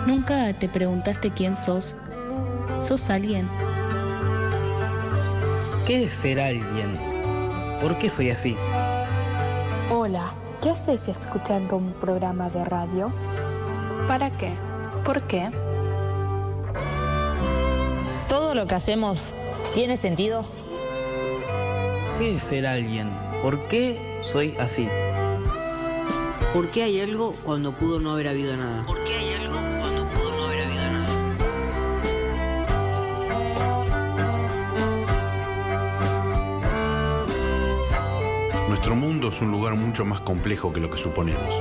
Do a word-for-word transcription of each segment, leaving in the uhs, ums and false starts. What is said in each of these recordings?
¿Nunca te preguntaste quién sos? ¿Sos alguien? ¿Qué es ser alguien? ¿Por qué soy así? Hola, ¿qué haces escuchando un programa de radio? ¿Para qué? ¿Por qué? ¿Todo lo que hacemos tiene sentido? ¿Qué es ser alguien? ¿Por qué soy así? ¿Por qué hay algo cuando pudo no haber habido nada? ¿Por qué hay algo cuando pudo no haber habido nada? Nuestro mundo es un lugar mucho más complejo que lo que suponemos.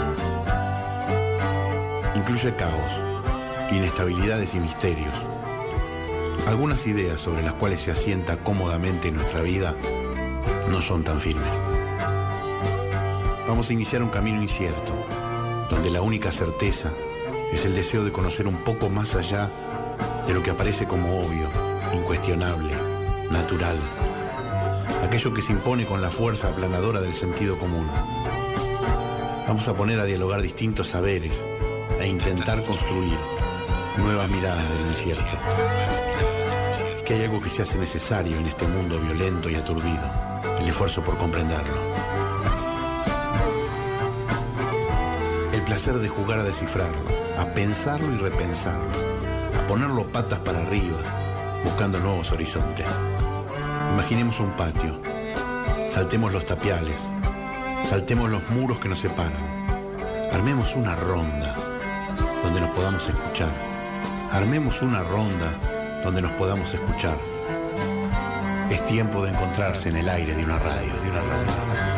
Incluye caos, inestabilidades y misterios. Algunas ideas sobre las cuales se asienta cómodamente nuestra vida no son tan firmes. Vamos a iniciar un camino incierto, donde la única certeza es el deseo de conocer un poco más allá de lo que aparece como obvio, incuestionable, natural, aquello que se impone con la fuerza aplanadora del sentido común. Vamos a poner a dialogar distintos saberes, a intentar construir nuevas miradas de lo incierto. Es que hay algo que se hace necesario en este mundo violento y aturdido, el esfuerzo por comprenderlo. El placer de jugar a descifrarlo, a pensarlo y repensarlo, a ponerlo patas para arriba, buscando nuevos horizontes. Imaginemos un patio, saltemos los tapiales, saltemos los muros que nos separan, armemos una ronda donde nos podamos escuchar, armemos una ronda donde nos podamos escuchar. Es tiempo de encontrarse en el aire de una radio, de una radio.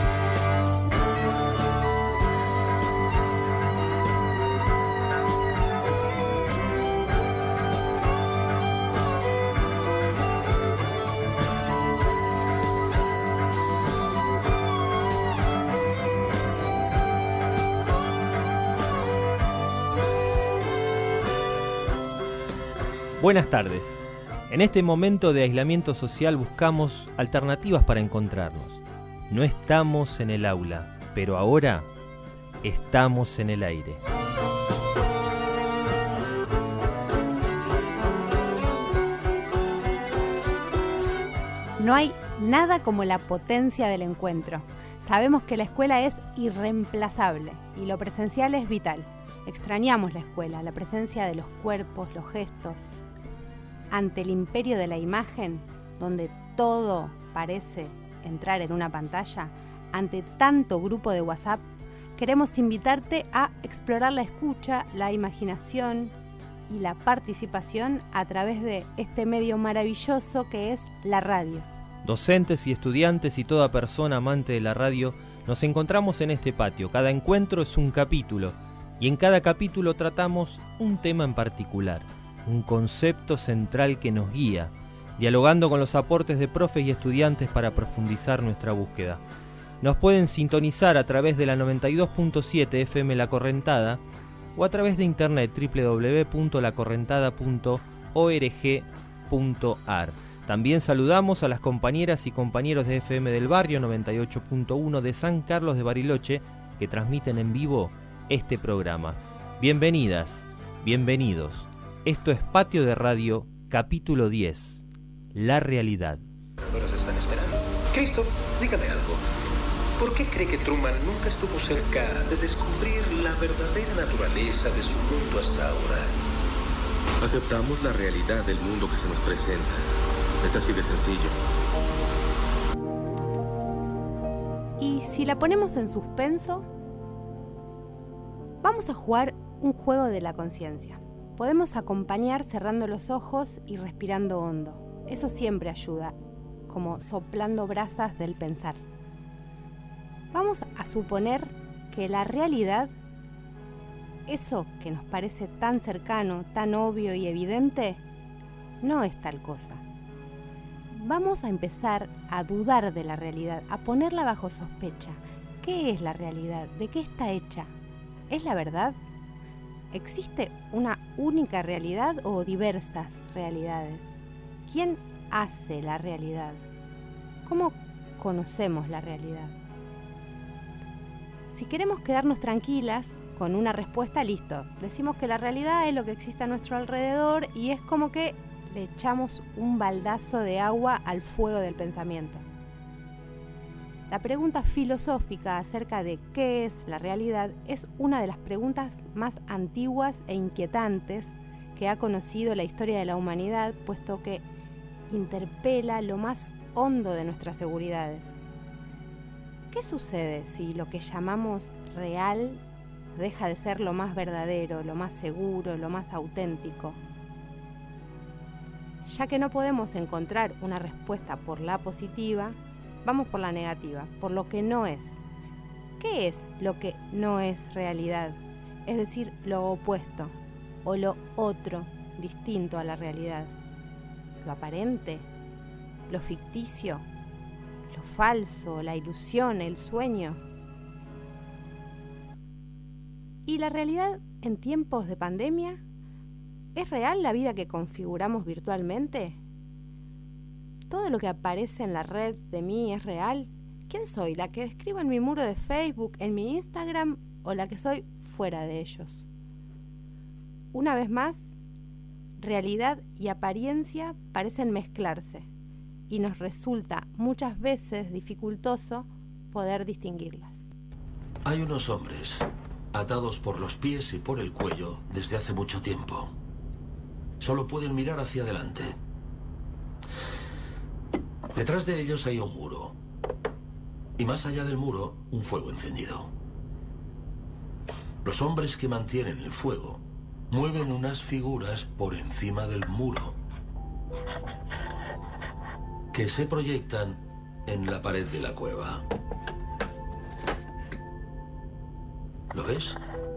Buenas tardes. En este momento de aislamiento social buscamos alternativas para encontrarnos. No estamos en el aula, pero ahora estamos en el aire. No hay nada como la potencia del encuentro. Sabemos que la escuela es irreemplazable y lo presencial es vital. Extrañamos la escuela, la presencia de los cuerpos, los gestos. Ante el imperio de la imagen, donde todo parece entrar en una pantalla, ante tanto grupo de WhatsApp, queremos invitarte a explorar la escucha, la imaginación y la participación a través de este medio maravilloso que es la radio. Docentes y estudiantes y toda persona amante de la radio nos encontramos en este patio. Cada encuentro es un capítulo y en cada capítulo tratamos un tema en particular. Un concepto central que nos guía, dialogando con los aportes de profes y estudiantes para profundizar nuestra búsqueda. Nos pueden sintonizar a través de la noventa y dos punto siete F M La Correntada o a través de internet doble u doble u doble u punto la correntada punto org punto a r. También saludamos a las compañeras y compañeros de F M del Barrio noventa y ocho punto uno de San Carlos de Bariloche que transmiten en vivo este programa. Bienvenidas, bienvenidos. Esto es Patio de Radio, capítulo diez, La realidad. Nos están esperando. Cristo, dígame algo. ¿Por qué cree que Truman nunca estuvo cerca de descubrir la verdadera naturaleza de su mundo hasta ahora? Aceptamos la realidad del mundo que se nos presenta. Es así de sencillo. Y si la ponemos en suspenso, vamos a jugar un juego de la conciencia. Podemos acompañar cerrando los ojos y respirando hondo. Eso siempre ayuda, como soplando brasas del pensar. Vamos a suponer que la realidad, eso que nos parece tan cercano, tan obvio y evidente, no es tal cosa. Vamos a empezar a dudar de la realidad, a ponerla bajo sospecha. ¿Qué es la realidad? ¿De qué está hecha? ¿Es la verdad? ¿Existe una única realidad o diversas realidades? ¿Quién hace la realidad? ¿Cómo conocemos la realidad? Si queremos quedarnos tranquilas, con una respuesta, listo. Decimos que la realidad es lo que existe a nuestro alrededor y es como que le echamos un baldazo de agua al fuego del pensamiento. La pregunta filosófica acerca de qué es la realidad es una de las preguntas más antiguas e inquietantes que ha conocido la historia de la humanidad, puesto que interpela lo más hondo de nuestras seguridades. ¿Qué sucede si lo que llamamos real deja de ser lo más verdadero, lo más seguro, lo más auténtico? Ya que no podemos encontrar una respuesta por la positiva, vamos por la negativa, por lo que no es. ¿Qué es lo que no es realidad? Es decir, lo opuesto o lo otro, distinto a la realidad. Lo aparente, lo ficticio, lo falso, la ilusión, el sueño. ¿Y la realidad en tiempos de pandemia? ¿Es real la vida que configuramos virtualmente? ¿Todo lo que aparece en la red de mí es real? ¿Quién soy? ¿La que escribo en mi muro de Facebook, en mi Instagram o la que soy fuera de ellos? Una vez más, realidad y apariencia parecen mezclarse y nos resulta muchas veces dificultoso poder distinguirlas. Hay unos hombres atados por los pies y por el cuello desde hace mucho tiempo. Solo pueden mirar hacia adelante. Detrás de ellos hay un muro. Y más allá del muro, un fuego encendido. Los hombres que mantienen el fuego mueven unas figuras por encima del muro que se proyectan en la pared de la cueva. ¿Lo ves?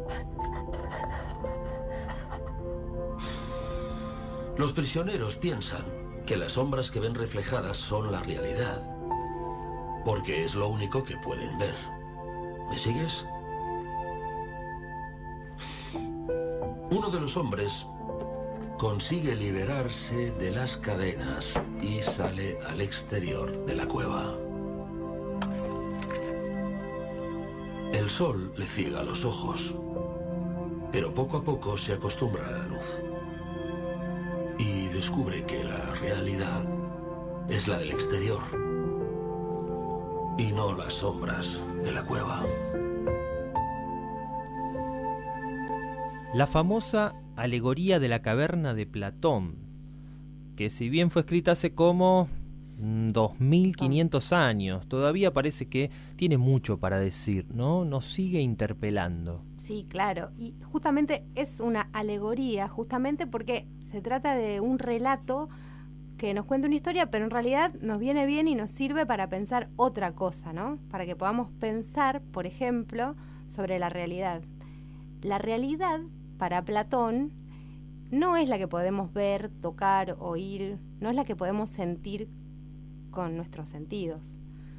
Los prisioneros piensan que las sombras que ven reflejadas son la realidad, porque es lo único que pueden ver. ¿Me sigues? Uno de los hombres consigue liberarse de las cadenas y sale al exterior de la cueva. El sol le ciega los ojos, pero poco a poco se acostumbra a la luz y descubre que la realidad es la del exterior y no las sombras de la cueva. La famosa alegoría de la caverna de Platón, que si bien fue escrita hace como dos mil quinientos años, todavía parece que tiene mucho para decir, ¿no? Nos sigue interpelando. Sí, claro, y justamente es una alegoría, justamente porque se trata de un relato que nos cuenta una historia, pero en realidad nos viene bien y nos sirve para pensar otra cosa, ¿no? Para que podamos pensar, por ejemplo, sobre la realidad. La realidad, para Platón, no es la que podemos ver, tocar, oír, no es la que podemos sentir con nuestros sentidos.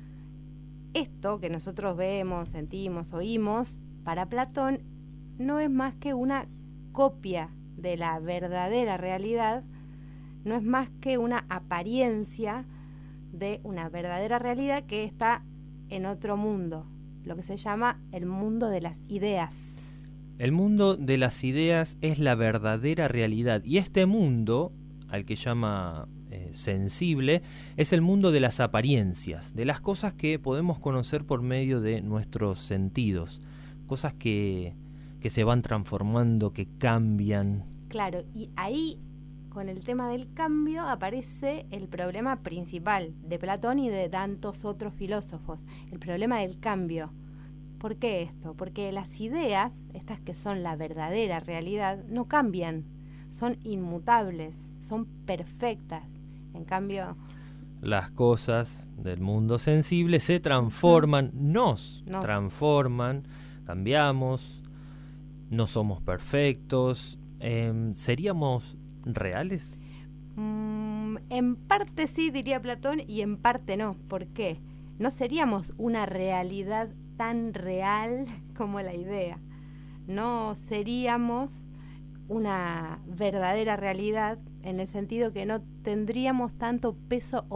Esto que nosotros vemos, sentimos, oímos, para Platón no es más que una copia de la verdadera realidad, no es más que una apariencia de una verdadera realidad que está en otro mundo, lo que se llama el mundo de las ideas. El mundo de las ideas es la verdadera realidad, y este mundo, al que llama eh, sensible, es el mundo de las apariencias, de las cosas que podemos conocer por medio de nuestros sentidos, cosas que, que se van transformando, que cambian. Claro, y ahí, con el tema del cambio, aparece el problema principal de Platón y de tantos otros filósofos, el problema del cambio. ¿Por qué esto? Porque las ideas, estas que son la verdadera realidad, no cambian, son inmutables, son perfectas. En cambio, las cosas del mundo sensible se transforman, nos, nos transforman, cambiamos, no somos perfectos. Eh, ¿Seríamos reales? Mm, en parte sí, diría Platón, y en parte no. ¿Por qué? No seríamos una realidad tan real como la idea. No seríamos una verdadera realidad en el sentido que no tendríamos tanto peso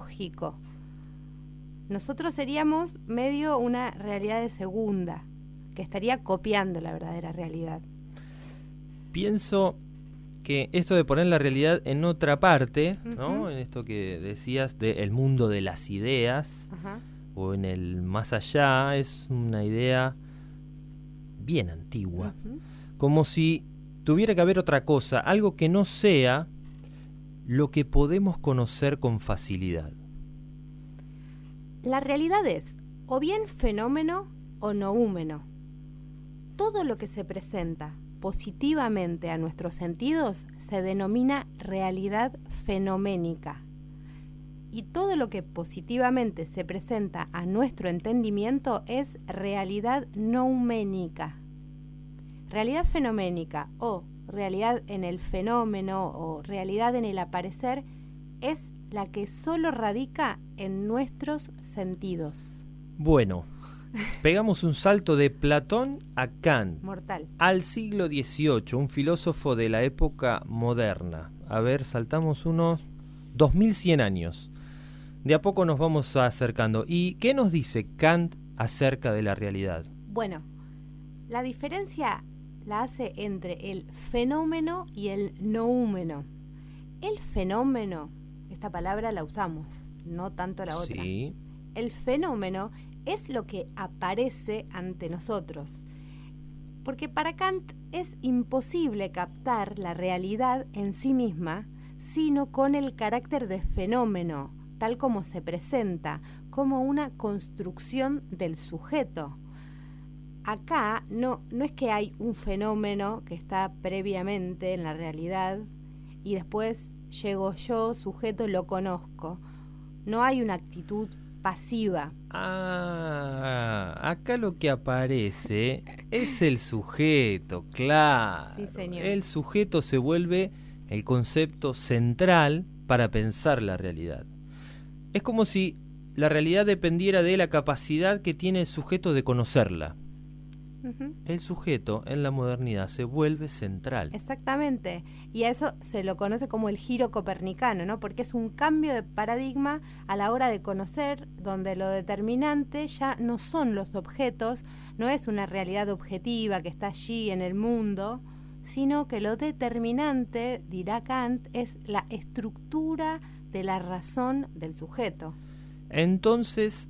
ontológico. Nosotros seríamos medio una realidad de segunda, que estaría copiando la verdadera realidad. Pienso que esto de poner la realidad en otra parte, uh-huh. ¿no? En esto que decías del mundo de las ideas, uh-huh. o en el más allá, es una idea bien antigua. Uh-huh. Como si tuviera que haber otra cosa, algo que no sea lo que podemos conocer con facilidad. La realidad es o bien fenómeno o noúmeno. Todo lo que se presenta positivamente a nuestros sentidos se denomina realidad fenoménica. Y todo lo que positivamente se presenta a nuestro entendimiento es realidad nouménica. Realidad fenoménica o realidad en el fenómeno o realidad en el aparecer es la que solo radica en nuestros sentidos. Bueno, pegamos un salto de Platón a Kant. Mortal. Al siglo dieciocho, un filósofo de la época moderna. A ver, saltamos unos dos mil cien años. De a poco nos vamos acercando. ¿Y qué nos dice Kant acerca de la realidad? Bueno, la diferencia la hace entre el fenómeno y el noúmeno. El fenómeno, esta palabra la usamos, no tanto la otra. Sí. El fenómeno es lo que aparece ante nosotros. Porque para Kant es imposible captar la realidad en sí misma, sino con el carácter de fenómeno, tal como se presenta, como una construcción del sujeto. Acá no, no es que hay un fenómeno que está previamente en la realidad y después llego yo, sujeto, lo conozco. No hay una actitud pasiva. Ah, acá lo que aparece es el sujeto, claro. Sí, señor. El sujeto se vuelve el concepto central para pensar la realidad. Es como si la realidad dependiera de la capacidad que tiene el sujeto de conocerla. Uh-huh. El sujeto en la modernidad se vuelve central. Exactamente, y a eso se lo conoce como el giro copernicano, ¿no? Porque es un cambio de paradigma a la hora de conocer, donde lo determinante ya no son los objetos, no es una realidad objetiva que está allí en el mundo, sino que lo determinante, dirá Kant, es la estructura de la razón del sujeto. Entonces,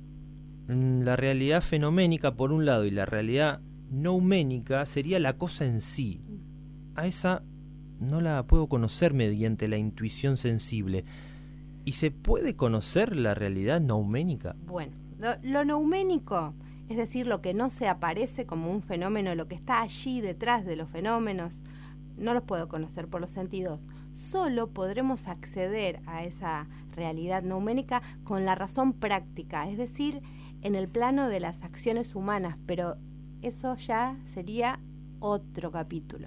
la realidad fenoménica por un lado y la realidad nouménica sería la cosa en sí. A esa no la puedo conocer mediante la intuición sensible. ¿Y se puede conocer la realidad nouménica? Bueno, lo, lo nouménico, es decir, lo que no se aparece como un fenómeno, lo que está allí detrás de los fenómenos, no los puedo conocer por los sentidos. Solo podremos acceder a esa realidad nouménica con la razón práctica, es decir, en el plano de las acciones humanas, pero eso ya sería otro capítulo.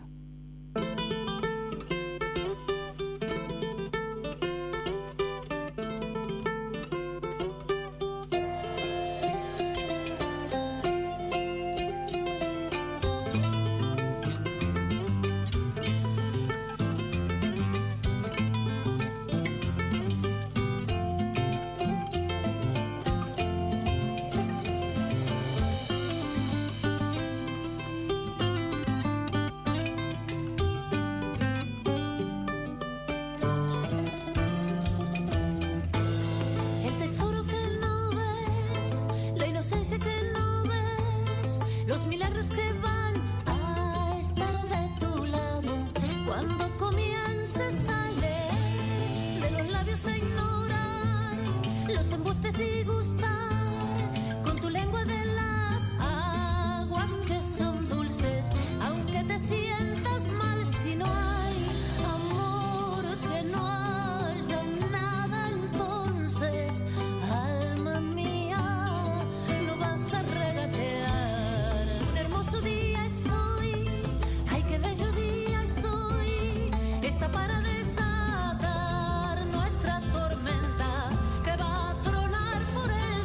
Para desatar nuestra tormenta que va a tronar por el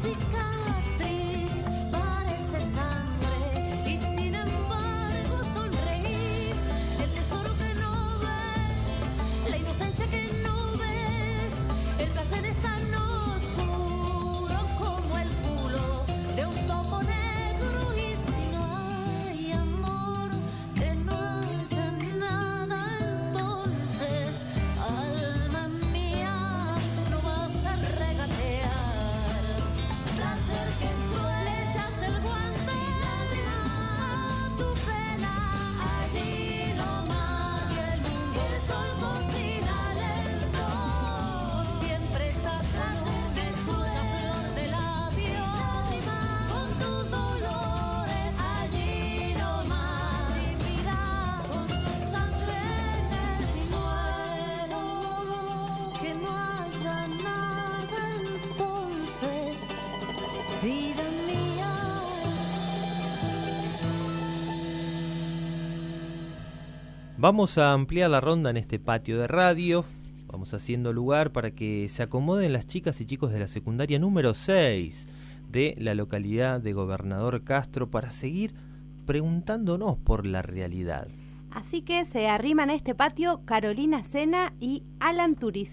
cicatriz parece sangre y sin embargo sonreís. El tesoro que no ves, la inocencia que no ves, el placer es tan oscuro como el culo de un topo negro. Y si no hay amor, que no haya nada, entonces, alma mía, no vas a regatear. Placer que es cruel, le echas el guante a tu pena, allí nomás, y el mundo el sol cocina lento. Siempre estás con una excusa, flor de labio, con tus dolores, allí nomás, y mira, con tu sangre en el cielo, que no haya nada, entonces, vida mía. Vamos a ampliar la ronda en este patio de radio. Vamos haciendo lugar para que se acomoden las chicas y chicos de la secundaria número seis de la localidad de Gobernador Castro para seguir preguntándonos por la realidad. Así que se arriman a este patio Carolina Sena y Alan Turiz.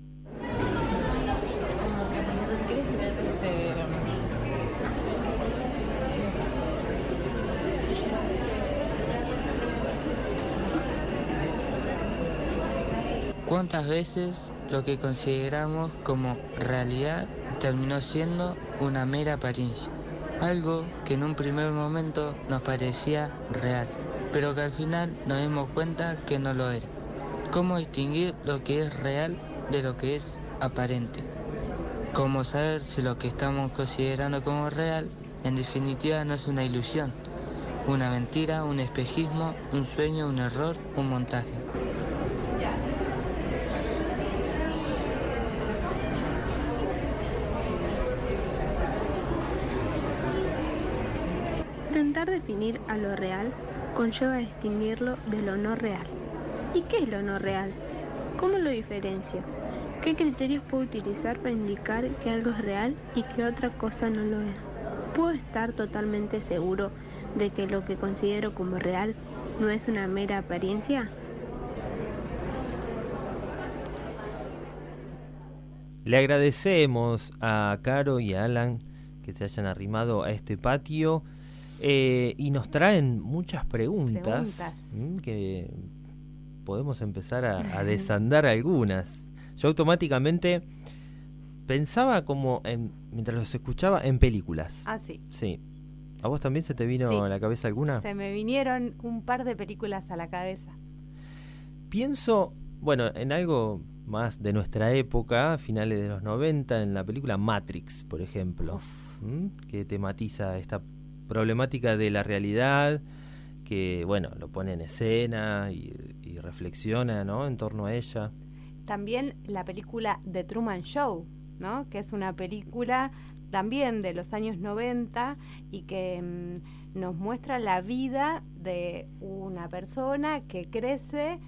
¿Cuántas veces lo que consideramos como realidad terminó siendo una mera apariencia? Algo que en un primer momento nos parecía real, pero que al final nos dimos cuenta que no lo era. ¿Cómo distinguir lo que es real de lo que es aparente? ¿Cómo saber si lo que estamos considerando como real en definitiva no es una ilusión, una mentira, un espejismo, un sueño, un error, un montaje? Intentar definir a lo real conlleva distinguirlo de lo no real. ¿Y qué es lo no real? ¿Cómo lo diferencio? ¿Qué criterios puedo utilizar para indicar que algo es real y que otra cosa no lo es? ¿Puedo estar totalmente seguro de que lo que considero como real no es una mera apariencia? Le agradecemos a Caro y a Alan que se hayan arrimado a este patio. Eh, y nos traen muchas preguntas, preguntas. que podemos empezar a, a desandar algunas. Yo automáticamente pensaba como, en, mientras los escuchaba, en películas. Ah, sí. Sí. ¿A vos también se te vino sí. a la cabeza alguna? Se me vinieron un par de películas a la cabeza. Pienso, bueno, en algo más de nuestra época, finales de los noventa, en la película Matrix, por ejemplo, que tematiza esta problemática de la realidad, que bueno, lo pone en escena y, y reflexiona, ¿no?, en torno a ella. También la película The Truman Show, ¿no?, que es una película también de los años noventa y que mmm, nos muestra la vida de una persona que crece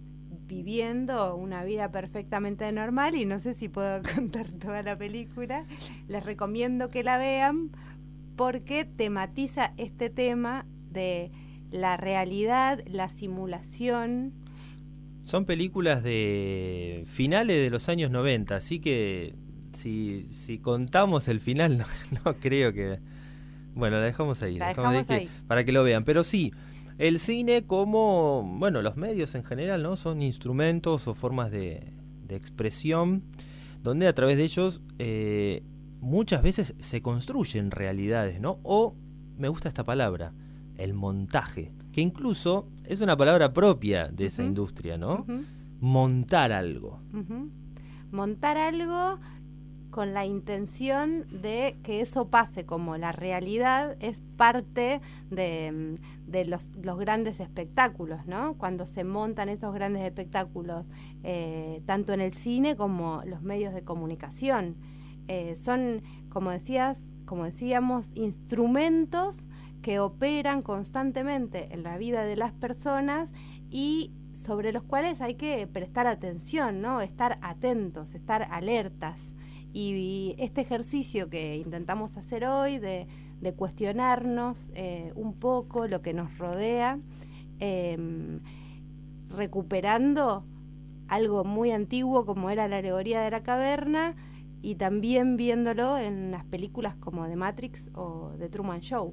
viviendo una vida perfectamente normal, y no sé si puedo contar toda la película. Les recomiendo que la vean porque tematiza este tema de la realidad, la simulación. Son películas de finales de los años noventa, así que si, si contamos el final, no, no creo que... Bueno, la dejamos ahí, la dejamos dejamos ahí, ahí. Que, para que lo vean. Pero sí, el cine como, bueno, los medios en general, ¿no?, son instrumentos o formas de, de expresión, donde a través de ellos... Eh, muchas veces se construyen realidades, ¿no? O, me gusta esta palabra, el montaje, que incluso es una palabra propia de esa uh-huh. industria, ¿no? Uh-huh. Montar algo. Uh-huh. Montar algo con la intención de que eso pase como la realidad es parte de, de los, los grandes espectáculos, ¿no? Cuando se montan esos grandes espectáculos, eh, tanto en el cine como los medios de comunicación. Eh, son, como decías, como decíamos, instrumentos que operan constantemente en la vida de las personas y sobre los cuales hay que prestar atención, ¿no? Estar atentos, estar alertas. Y este ejercicio que intentamos hacer hoy de, de cuestionarnos eh, un poco lo que nos rodea, eh, recuperando algo muy antiguo como era la alegoría de la caverna, y también viéndolo en las películas como The Matrix o The Truman Show.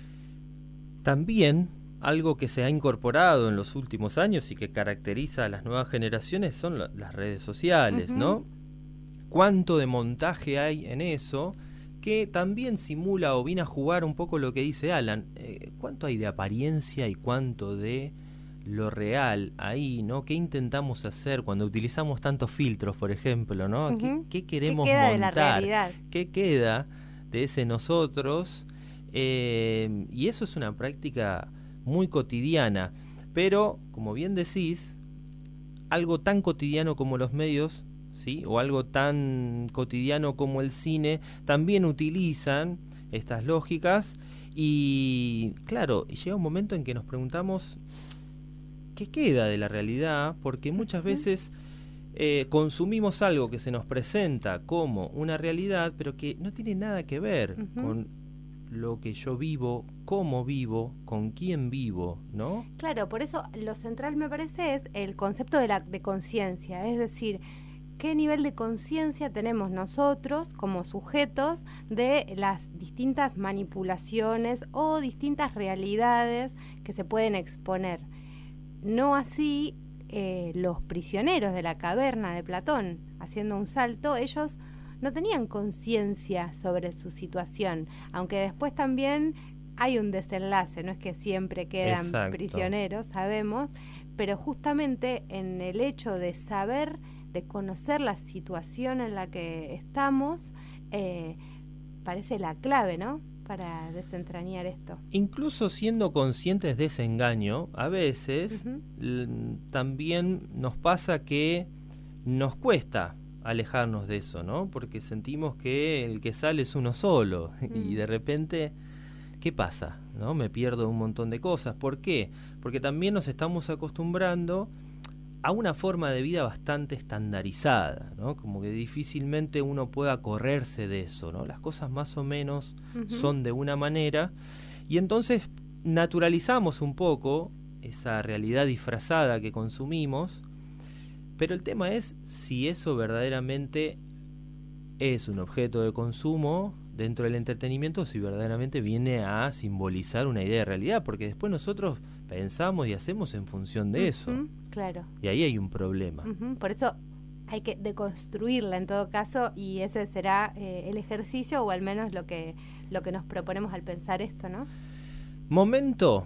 También algo que se ha incorporado en los últimos años y que caracteriza a las nuevas generaciones son la, las redes sociales, uh-huh. ¿no? Cuánto de montaje hay en eso, que también simula o viene a jugar un poco lo que dice Alan. Eh, ¿Cuánto hay de apariencia y cuánto de lo real ahí, ¿no? ¿Qué intentamos hacer cuando utilizamos tantos filtros, por ejemplo, ¿no? Uh-huh. ¿Qué, qué queremos ¿Qué queda montar? De la realidad? ¿Qué queda de ese nosotros? Eh, y eso es una práctica muy cotidiana, pero, como bien decís, algo tan cotidiano como los medios, ¿sí? O algo tan cotidiano como el cine, también utilizan estas lógicas y, claro, llega un momento en que nos preguntamos ¿qué queda de la realidad? Porque muchas veces eh, consumimos algo que se nos presenta como una realidad, pero que no tiene nada que ver uh-huh. con lo que yo vivo, cómo vivo, con quién vivo, ¿no? Claro, por eso lo central me parece es el concepto de la de conciencia, es decir, qué nivel de conciencia tenemos nosotros como sujetos de las distintas manipulaciones o distintas realidades que se pueden exponer. No así eh, los prisioneros de la caverna de Platón, haciendo un salto, ellos no tenían conciencia sobre su situación, aunque después también hay un desenlace, no es que siempre quedan Exacto. prisioneros, sabemos, pero justamente en el hecho de saber, de conocer la situación en la que estamos, eh, parece la clave, ¿no?, para desentrañar esto. Incluso siendo conscientes de ese engaño, a veces uh-huh. l- también nos pasa que nos cuesta alejarnos de eso, ¿no? Porque sentimos que el que sale es uno solo uh-huh. y de repente, ¿qué pasa? ¿No? Me pierdo un montón de cosas. ¿Por qué? Porque también nos estamos acostumbrando a una forma de vida bastante estandarizada, ¿no? Como que difícilmente uno pueda correrse de eso, ¿no? Las cosas más o menos uh-huh. son de una manera y entonces naturalizamos un poco esa realidad disfrazada que consumimos, pero el tema es si eso verdaderamente es un objeto de consumo dentro del entretenimiento o si verdaderamente viene a simbolizar una idea de realidad, porque después nosotros pensamos y hacemos en función de uh-huh. eso. Claro. Y ahí hay un problema. Uh-huh. Por eso hay que deconstruirla en todo caso y ese será eh, el ejercicio o al menos lo que, lo que nos proponemos al pensar esto, ¿no? Momento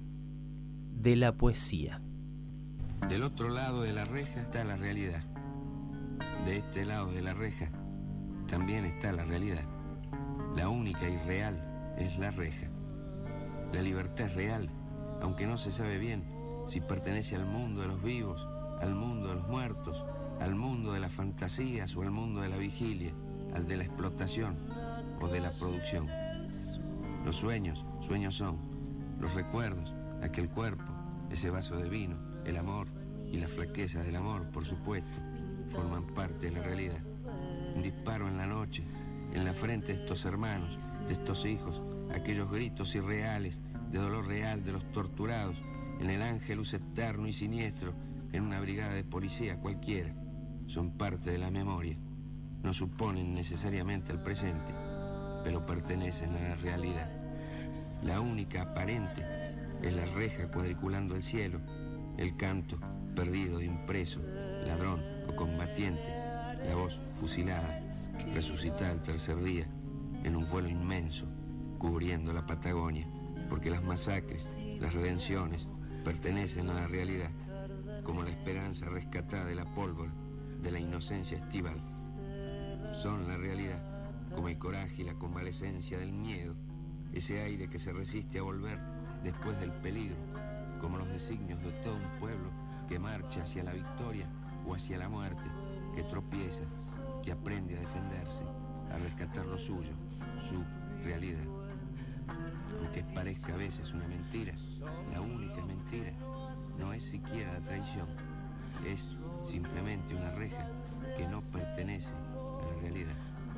de la poesía. Del otro lado de la reja está la realidad. De este lado de la reja también está la realidad. La única y real es la reja. La libertad es real, aunque no se sabe bien si pertenece al mundo de los vivos, al mundo de los muertos, al mundo de las fantasías o al mundo de la vigilia, al de la explotación o de la producción. Los sueños, sueños son. Los recuerdos, aquel cuerpo, ese vaso de vino, el amor y la flaqueza del amor, por supuesto, forman parte de la realidad. Un disparo en la noche, en la frente de estos hermanos, de estos hijos, aquellos gritos irreales, de dolor real de los torturados, en el ángelus eterno y siniestro, en una brigada de policía cualquiera, son parte de la memoria. No suponen necesariamente el presente, pero pertenecen a la realidad. La única aparente es la reja cuadriculando el cielo, el canto perdido de impreso, ladrón o combatiente, la voz fusilada, resucitada el tercer día, en un vuelo inmenso, cubriendo la Patagonia, porque las masacres, las redenciones, pertenecen a la realidad, como la esperanza rescatada de la pólvora, de la inocencia estival. Son la realidad, como el coraje y la convalecencia del miedo, ese aire que se resiste a volver después del peligro, como los designios de todo un pueblo que marcha hacia la victoria o hacia la muerte, que tropieza, que aprende a defenderse, a rescatar lo suyo, su realidad. Aunque parezca a veces una mentira, la única mentira no es siquiera la traición, es simplemente una reja que no pertenece a la realidad.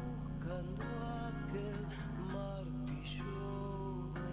tocando aquel martillo de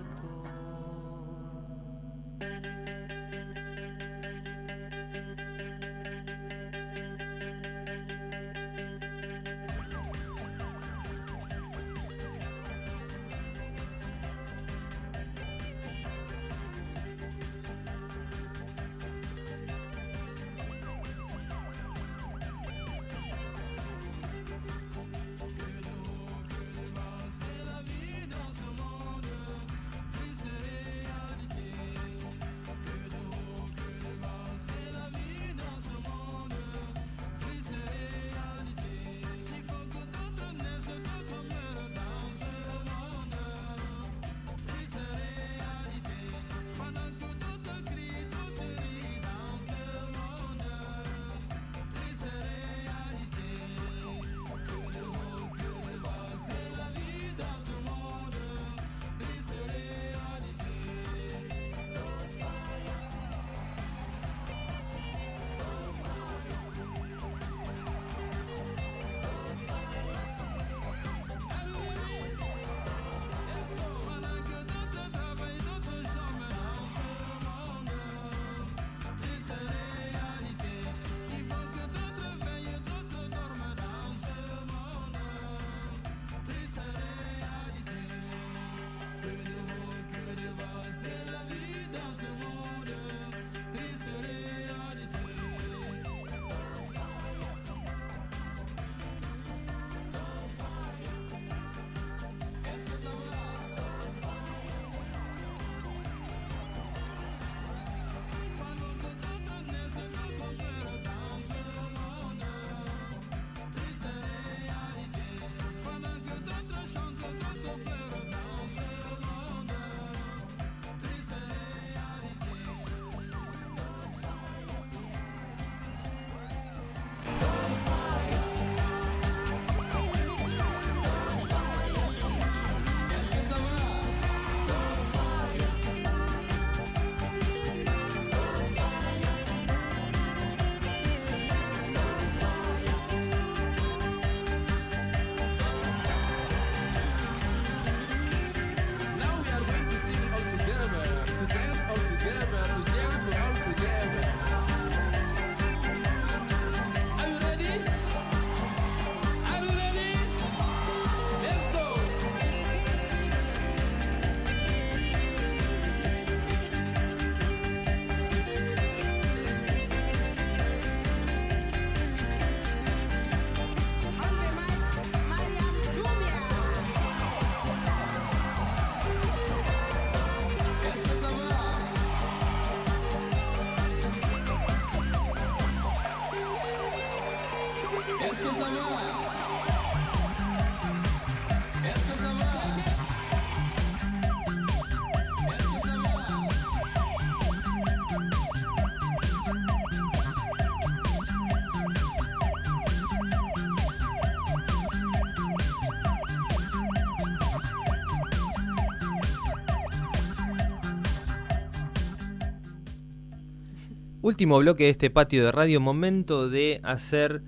Último bloque de este patio de radio, momento de hacer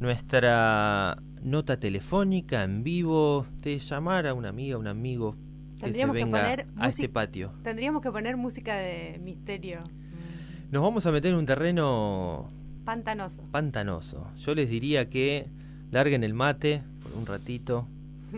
nuestra nota telefónica en vivo, de llamar a una amiga, un amigo que se venga a este patio. Tendríamos que poner música de misterio. Nos vamos a meter en un terreno pantanoso. Pantanoso. Yo les diría que larguen el mate por un ratito.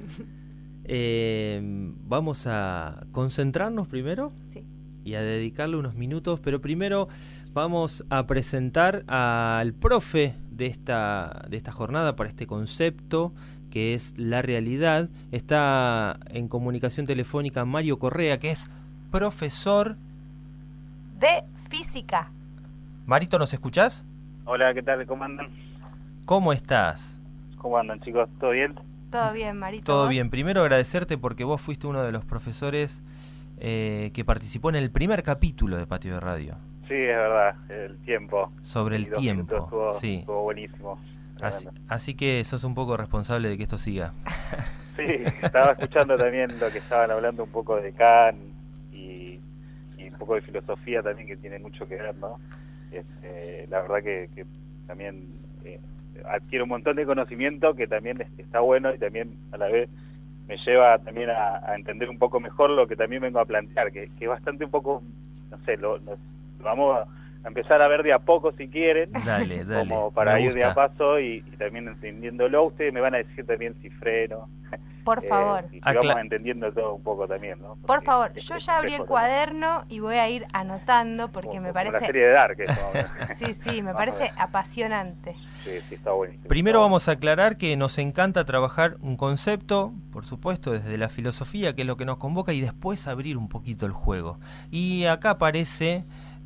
eh, vamos a concentrarnos primero sí. y a dedicarle unos minutos, pero primero vamos a presentar al profe de esta, de esta jornada para este concepto que es la realidad. Está en comunicación telefónica Mario Correa, que es profesor de física. Marito, ¿nos escuchás? Hola, ¿qué tal? ¿Cómo andan? ¿Cómo estás? ¿Cómo andan, chicos? ¿Todo bien? Todo bien, Marito. Todo ¿vos? bien. Primero agradecerte porque vos fuiste uno de los profesores eh, que participó en el primer capítulo de Patio de Radio. Sí, es verdad, el tiempo. Sobre el tiempo, estuvo, sí. Estuvo buenísimo. Así, así que sos un poco responsable de que esto siga. Sí, estaba escuchando también lo que estaban hablando un poco de Kant y, y un poco de filosofía también, que tiene mucho que ver, ¿no? Este, la verdad que, que también eh, adquiero un montón de conocimiento que también está bueno y también a la vez me lleva también a, a entender un poco mejor lo que también vengo a plantear, que, que es bastante un poco, no sé, lo, lo, lo vamos a empezar a ver de a poco si quieren, dale, dale, como para me ir de gusta. a paso y, y también entendiéndolo. Ustedes me van a decir también si freno. Por favor. Y si Acla- vamos entendiendo todo un poco también, ¿no? Por Porque favor, es- yo es ya abrí el complejo cuaderno y voy a ir anotando porque también. me Como la parece... serie de Dark, eso. Sí, sí, me Vamos a parece ver. apasionante. Sí, sí, está buenísimo. Primero vamos a aclarar que nos encanta trabajar un concepto, por supuesto, desde la filosofía, que es lo que nos convoca, y después abrir un poquito el juego. Y acá aparece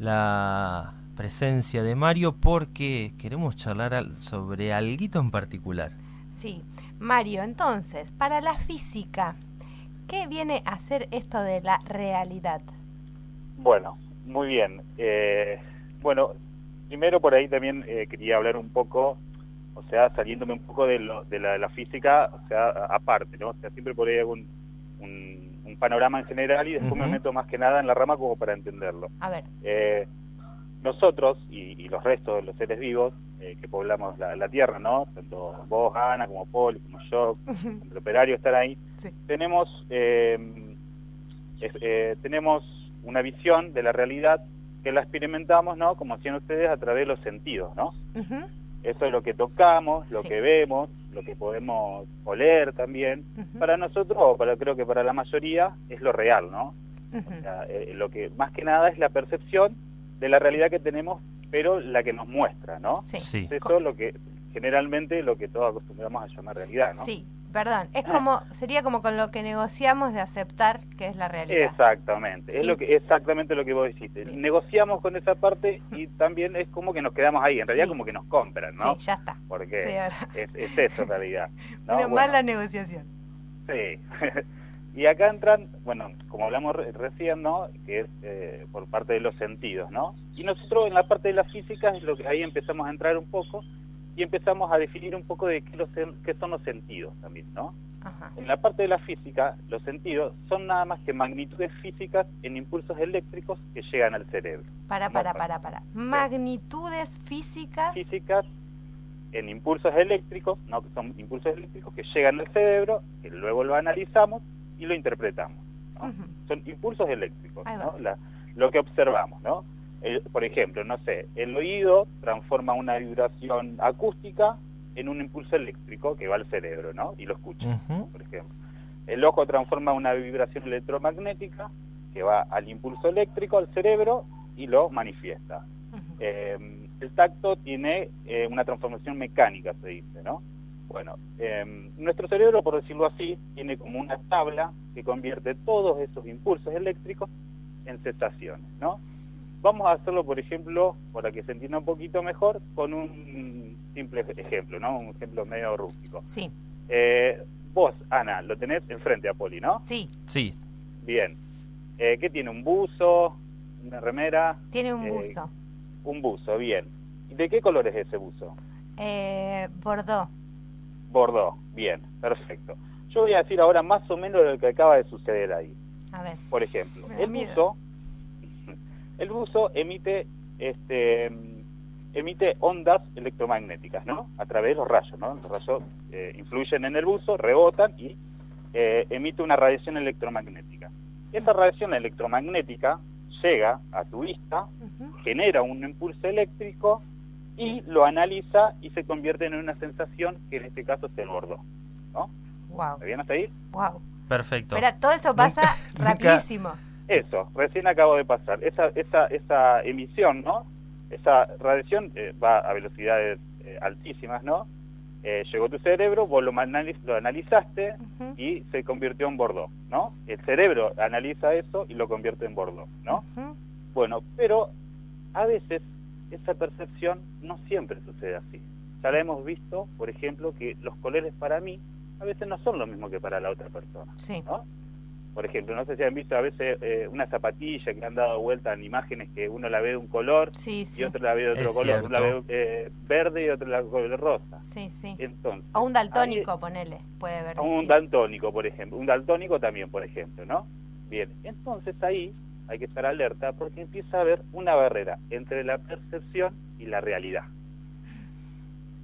la presencia de Mario porque queremos charlar al- sobre alguito en particular. Sí. Mario, entonces, para la física, ¿qué viene a ser esto de la realidad? Bueno, muy bien. Eh, bueno, primero por ahí también eh, quería hablar un poco, o sea, saliéndome un poco de, lo, de, la, de la física, o sea, a- aparte, ¿no? O sea, siempre por ahí hago un, un, un panorama en general y después Ujú. me meto más que nada en la rama como para entenderlo. A ver. Eh, nosotros y, y los restos de los seres vivos eh, que poblamos la, la Tierra, ¿no? Tanto vos, Ana, como Paul, como yo, como el operario están ahí, Sí. tenemos, eh, es- eh, tenemos una visión de la realidad que la experimentamos, ¿no? Como hacían ustedes, a través de los sentidos, ¿no? Ujú. Eso es lo que tocamos, lo Sí. que vemos, lo que podemos oler también. Ujú. Para nosotros, o para, creo que para la mayoría, es lo real, ¿no? Ujú. O sea, eh, lo que más que nada es la percepción de la realidad que tenemos, pero la que nos muestra, ¿no? Sí. Sí. Eso es lo que, generalmente, lo que todos acostumbramos a llamar realidad, ¿no? Sí, perdón, es como, sería como con lo que negociamos de aceptar que es la realidad. Exactamente, es Sí. lo que exactamente lo que vos dijiste. Bien. Negociamos con esa parte y también es como que nos quedamos ahí, en realidad Sí. como que nos compran, ¿no? Sí, ya está. Porque Sí, ahora. es, es eso en realidad. ¿no? Una Bueno, mala negociación. sí. Y acá entran, bueno, como hablamos re- recién, ¿no? Que es eh, por parte de los sentidos, ¿no? Y nosotros en la parte de la física es lo que ahí empezamos a entrar un poco y empezamos a definir un poco de qué, los, qué son los sentidos también, ¿no? Ajá. En la parte de la física, los sentidos son nada más que magnitudes físicas en impulsos eléctricos que llegan al cerebro. Para, No, para, para. para, para. Magnitudes físicas. Físicas en impulsos eléctricos, ¿no? Que son impulsos eléctricos que llegan al cerebro, que luego lo analizamos y lo interpretamos, ¿no? Ujú. Son impulsos eléctricos, Ahí va. ¿no? La- lo que observamos, ¿no? El- por ejemplo, no sé, el oído transforma una vibración acústica en un impulso eléctrico que va al cerebro, ¿no? Y lo escucha, Ujú. por ejemplo. El ojo transforma una vibración electromagnética que va al impulso eléctrico, al cerebro, y lo manifiesta. Ujú. Eh, el tacto tiene eh, una transformación mecánica, se dice, ¿no? Bueno, eh, nuestro cerebro, por decirlo así, tiene como una tabla que convierte todos esos impulsos eléctricos en sensaciones, ¿no? Vamos a hacerlo, por ejemplo, para que se entienda un poquito mejor, con un simple ejemplo, ¿no? Un ejemplo medio rústico. Sí, Eh, vos, Ana, lo tenés enfrente a Poli, ¿no? sí. Sí, Bien. Eh, ¿Qué tiene? ¿Un buzo? ¿Una remera? Tiene un Eh, buzo. Un buzo, bien. ¿Y de qué color es ese buzo? Eh, Bordeaux. Bordeaux, bien, perfecto. Yo voy a decir ahora más o menos lo que acaba de suceder ahí. A ver. Por ejemplo, Me da el miedo. buzo, el buzo emite, este, emite ondas electromagnéticas, ¿no? A través de los rayos, ¿no? Los rayos eh, influyen en el buzo, rebotan y eh, emite una radiación electromagnética. Esa radiación electromagnética llega a tu vista, Ujú. genera un impulso eléctrico y lo analiza y se convierte en una sensación que en este caso es el Bordeaux, ¿no? Wow, ¿Está bien hasta ahí? wow. perfecto. Espera, todo eso pasa Nunca- rapidísimo. Eso, recién acabo de pasar. Esa, esa, esa emisión, ¿no? Esa radiación eh, va a velocidades eh, altísimas, ¿no? Eh, llegó a tu cerebro, vos lo, analiz- lo analizaste Ujú. y se convirtió en Bordeaux, ¿no? El cerebro analiza eso y lo convierte en Bordeaux, ¿no? Ujú. Bueno, pero a veces esa percepción no siempre sucede así. Ya la hemos visto, por ejemplo, que los colores para mí a veces no son lo mismo que para la otra persona, Sí. ¿no? Por ejemplo, no sé si han visto a veces eh, una zapatilla que han dado vuelta en imágenes que uno la ve de un color Sí, y sí. otro la ve de otro Es color, uno la ve cierto. eh, verde y otro la ve de rosa. Sí, sí. Entonces, O un daltónico, ponele. Puede ver. ahí- un distinto. daltónico, por ejemplo, un daltónico también, por ejemplo, ¿no? Bien, entonces ahí hay que estar alerta porque empieza a haber una barrera entre la percepción y la realidad.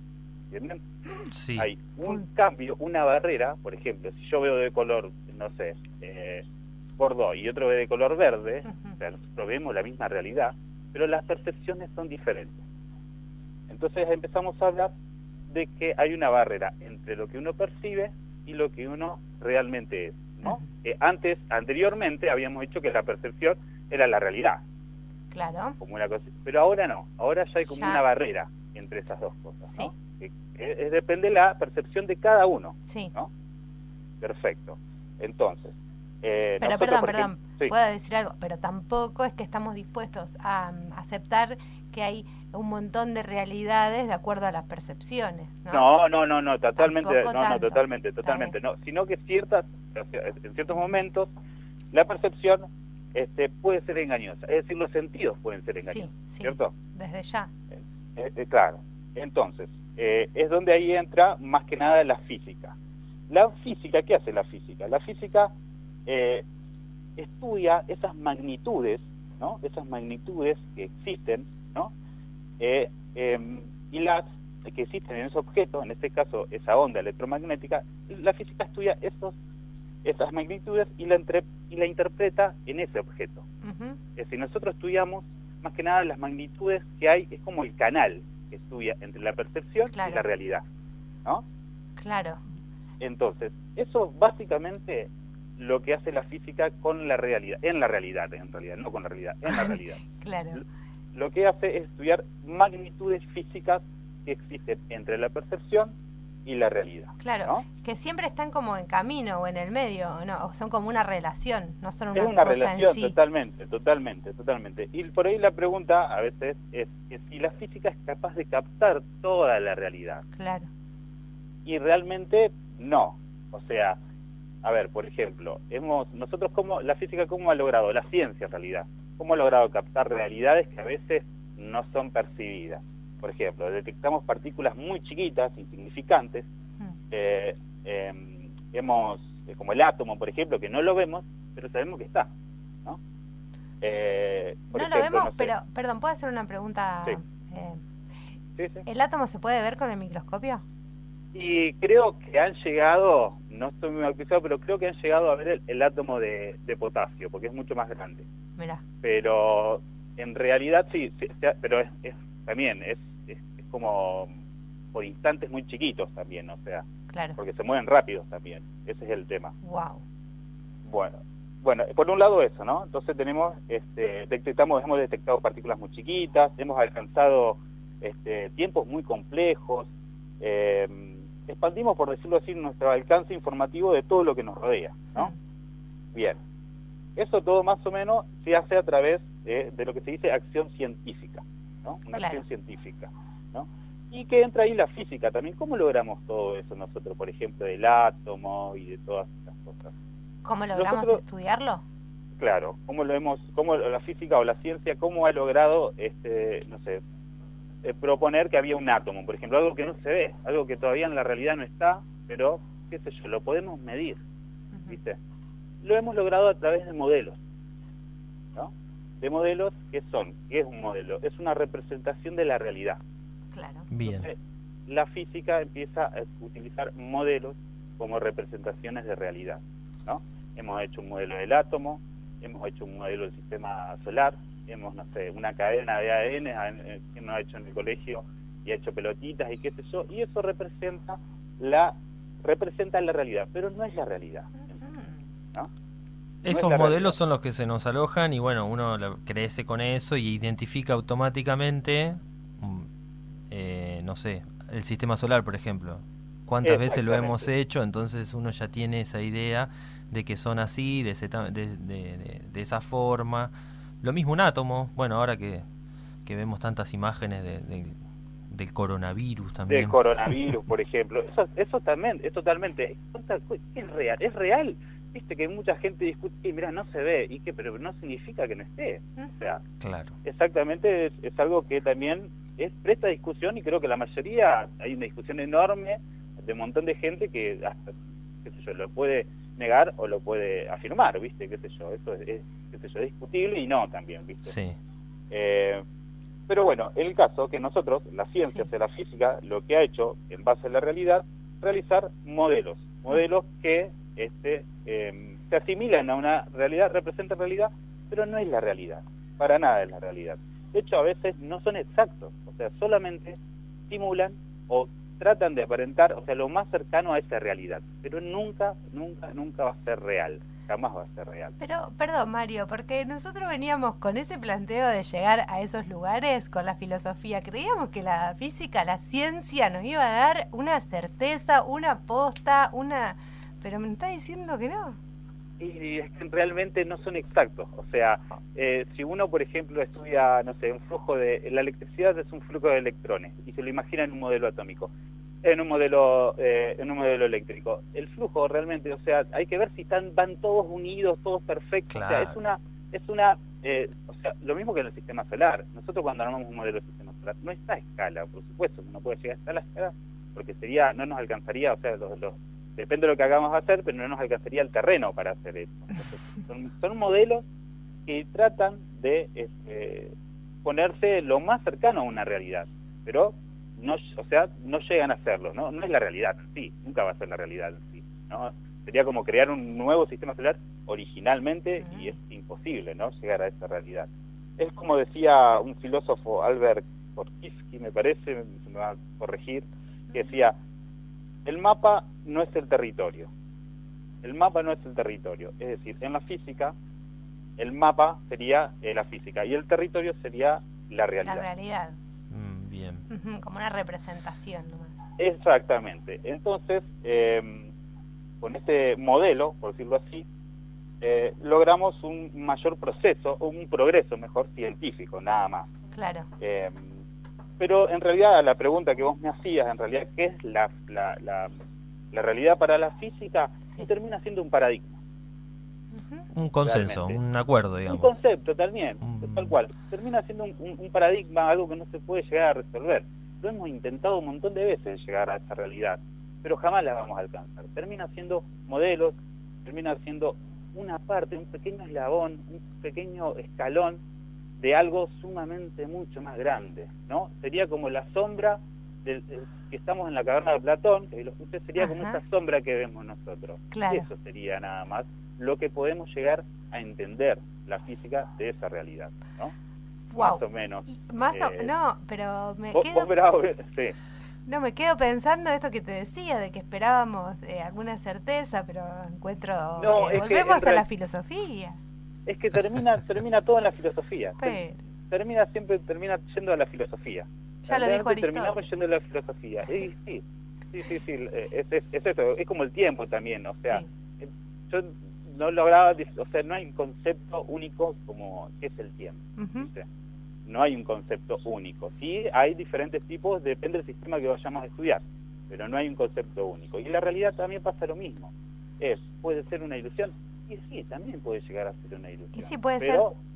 ¿entienden? Sí. Hay un cambio, una barrera, por ejemplo, si yo veo de color, no sé, eh, bordeaux y otro ve de color verde, uh-huh. o sea, nosotros vemos la misma realidad, pero las percepciones son diferentes. Entonces empezamos a hablar de que hay una barrera entre lo que uno percibe y lo que uno realmente es, ¿no? Uh-huh. Eh, antes, anteriormente, habíamos dicho que la percepción era la realidad. Claro. Como una cosa, pero ahora no, ahora ya hay como ya. una barrera entre esas dos cosas, ¿no? Sí. Que, que, que depende de la percepción de cada uno, sí. ¿no? Perfecto. Entonces, eh, pero nosotros, perdón, por perdón, ejemplo, sí. puedo decir algo, pero tampoco es que estamos dispuestos a um, aceptar que hay un montón de realidades de acuerdo a las percepciones, ¿no? No, no, no, no, totalmente, Tampoco no, no, tanto. totalmente, totalmente, no, sino que ciertas, en ciertos momentos, la percepción este, puede ser engañosa, es decir, los sentidos pueden ser engañosos, sí, sí, ¿cierto? Desde ya. Eh, eh, claro, entonces, eh, es donde ahí entra más que nada la física. La física, ¿qué hace la física? La física eh, estudia esas magnitudes, ¿no? Esas magnitudes que existen, ¿no? Eh, eh, y las que existen en ese objeto, en este caso esa onda electromagnética, la física estudia esos, esas magnitudes y la, entre, y la interpreta en ese objeto. Uh-huh. Es decir, nosotros estudiamos más que nada las magnitudes que hay, es como el canal que estudia entre la percepción claro. y la realidad, ¿no? Claro. Entonces, eso básicamente lo que hace la física con la realidad, en la realidad, en realidad, no con la realidad, en la realidad. Claro. Lo que hace es estudiar magnitudes físicas que existen entre la percepción y la realidad. Claro, ¿no? Que siempre están como en camino o en el medio, no, o son como una relación, no son una, es una cosa relación en sí. Totalmente, totalmente, totalmente. Y por ahí la pregunta a veces es que si la física es capaz de captar toda la realidad. Claro. Y realmente no. O sea, a ver, por ejemplo, hemos nosotros cómo la física cómo ha logrado, la ciencia en realidad, cómo ha logrado captar realidades que a veces no son percibidas. Por ejemplo, detectamos partículas muy chiquitas, insignificantes, hmm. eh, eh, hemos, eh, como el átomo, por ejemplo, que no lo vemos, pero sabemos que está, ¿no? Eh, por no ejemplo, lo vemos, no sé. pero, perdón, ¿puedo hacer una pregunta? Sí. Eh, sí, sí. ¿El átomo se puede ver con el microscopio? Y creo que han llegado, no estoy muy actualizado, pero creo que han llegado a ver el, el átomo de, de potasio, porque es mucho más grande. Mirá. Pero en realidad sí, sí, sí pero es, es también es, es, es como por instantes muy chiquitos también, o sea, claro. porque se mueven rápidos también, ese es el tema. Wow. Bueno, bueno, por un lado eso, ¿no? Entonces tenemos, este, detectamos, hemos detectado partículas muy chiquitas, hemos alcanzado este, tiempos muy complejos, eh, expandimos, por decirlo así, nuestro alcance informativo de todo lo que nos rodea, ¿no? Sí. Bien, eso todo más o menos se hace a través de, de lo que se dice acción científica, ¿no? Una claro. acción científica, ¿no? Y que entra ahí la física también. ¿Cómo logramos todo eso nosotros, por ejemplo, del átomo y de todas estas cosas? ¿Cómo logramos nosotros, estudiarlo? Claro, ¿cómo lo hemos, cómo la física o la ciencia, cómo ha logrado, este, no sé, eh, proponer que había un átomo, por ejemplo, algo que no se ve, algo que todavía en la realidad no está, pero, qué sé yo, lo podemos medir, uh-huh. ¿viste? Lo hemos logrado a través de modelos, ¿no? De modelos que son, ¿qué es un modelo? Es una representación de la realidad. Claro. Bien. Entonces, la física empieza a utilizar modelos como representaciones de realidad, ¿no? Hemos hecho un modelo del átomo, hemos hecho un modelo del sistema solar, hemos, no sé, una cadena de A D N que uno ha hecho en el colegio y ha hecho pelotitas y qué sé yo, y eso representa la representa la realidad, pero no es la realidad, ¿no? No Esos modelos realidad. Son los que se nos alojan y bueno, uno crece con eso y identifica automáticamente, eh, no sé, el sistema solar, por ejemplo. ¿Cuántas veces lo hemos hecho? Entonces uno ya tiene esa idea de que son así, de, ese, de, de, de, de esa forma. Lo mismo un átomo, bueno, ahora que, que vemos tantas imágenes de, de, del coronavirus también. Del coronavirus, por ejemplo. Eso, eso también, es totalmente, es real, es real. Viste que mucha gente discute, y mira, no se ve, y que pero no significa que no esté. O sea, claro. Exactamente, es, es algo que también es presta discusión y creo que la mayoría, hay una discusión enorme de un montón de gente que hasta, qué sé yo, lo puede negar o lo puede afirmar, ¿viste? Qué sé yo, eso es, es, qué sé yo, es discutible y no también, ¿viste? Sí. Eh, Pero bueno, el caso que nosotros, la ciencia, sí. o sea, la física, lo que ha hecho, en base a la realidad, realizar modelos, modelos que este, eh, se asimilan a una realidad, representan realidad, pero no es la realidad, para nada es la realidad. De hecho, a veces no son exactos, o sea, solamente simulan o tratan de aparentar, o sea, lo más cercano a esa realidad, pero nunca, nunca, nunca va a ser real, jamás va a ser real. Pero, perdón, Mario, porque nosotros veníamos con ese planteo de llegar a esos lugares con la filosofía. Creíamos que la física, la ciencia nos iba a dar una certeza, una posta, una... Pero me está diciendo que no. Y es que realmente no son exactos. O sea, eh, si uno, por ejemplo, estudia, no sé, un flujo de... La electricidad es un flujo de electrones y se lo imagina en un modelo atómico, en un modelo eh, en un modelo eléctrico. El flujo realmente, o sea, hay que ver si están van todos unidos, todos perfectos. Claro. O sea, es una... es una eh, o sea, lo mismo que en el sistema solar. Nosotros cuando armamos un modelo del sistema solar, no está a escala, por supuesto, no puede llegar hasta la escala, porque sería no nos alcanzaría, o sea, los... los depende de lo que hagamos hacer, pero no nos alcanzaría el terreno para hacer eso. Entonces, son, son modelos que tratan de este, ponerse lo más cercano a una realidad, pero no, o sea, no llegan a hacerlo, ¿no? No es la realidad en sí, nunca va a ser la realidad en sí, ¿no? Sería como crear un nuevo sistema solar originalmente y es imposible, ¿no? Llegar a esa realidad. Es como decía un filósofo, Albert Porkisky, me parece, se me va a corregir, que decía: el mapa no es el territorio. El mapa no es el territorio. Es decir, en la física, el mapa sería eh, la física y el territorio sería la realidad. La realidad. Mm, bien. Uh-huh, como una representación nomás. Exactamente. Entonces, eh, con este modelo, por decirlo así, eh, logramos un mayor proceso, o un progreso mejor científico, nada más. Claro. Eh, Pero en realidad la pregunta que vos me hacías, en realidad, ¿qué es la, la, la, la realidad para la física? Sí. Y termina siendo un paradigma. Uh-huh. Un consenso, realmente. Un acuerdo, digamos. Un concepto también, mm. tal cual. Termina siendo un, un, un paradigma, algo que no se puede llegar a resolver. Lo hemos intentado un montón de veces llegar a esa realidad, pero jamás la vamos a alcanzar. Termina siendo modelos, termina siendo una parte, un pequeño eslabón, un pequeño escalón de algo sumamente mucho más grande, ¿no? Sería como la sombra del, del que estamos en la caverna de Platón, que lo escuché, sería Ajá. como esa sombra que vemos nosotros. Claro. Eso sería nada más lo que podemos llegar a entender la física de esa realidad, ¿no? Wow. Más o menos. Más eh, o, no, pero me vos, quedo... Vos bravo, sí. No, me quedo pensando esto que te decía, de que esperábamos eh, alguna certeza, pero encuentro no, que es volvemos que a la filosofía. Es que termina termina todo en la filosofía. Pero. Termina siempre termina yendo a la filosofía. Ya lo dijo Aristóteles. Terminamos yendo a la filosofía. Y, sí, sí, sí, sí, es, es, es eso, es como el tiempo también, o sea, sí. yo no lograba, o sea, no hay un concepto único como qué es el tiempo. Uh-huh. ¿Sí? No hay un concepto único. Sí, hay diferentes tipos, depende del sistema que vayamos a estudiar, pero no hay un concepto único. Y en la realidad también pasa lo mismo. Es, puede ser una ilusión. Y sí, también puede llegar a ser una ilusión. Y sí puede pero, ser.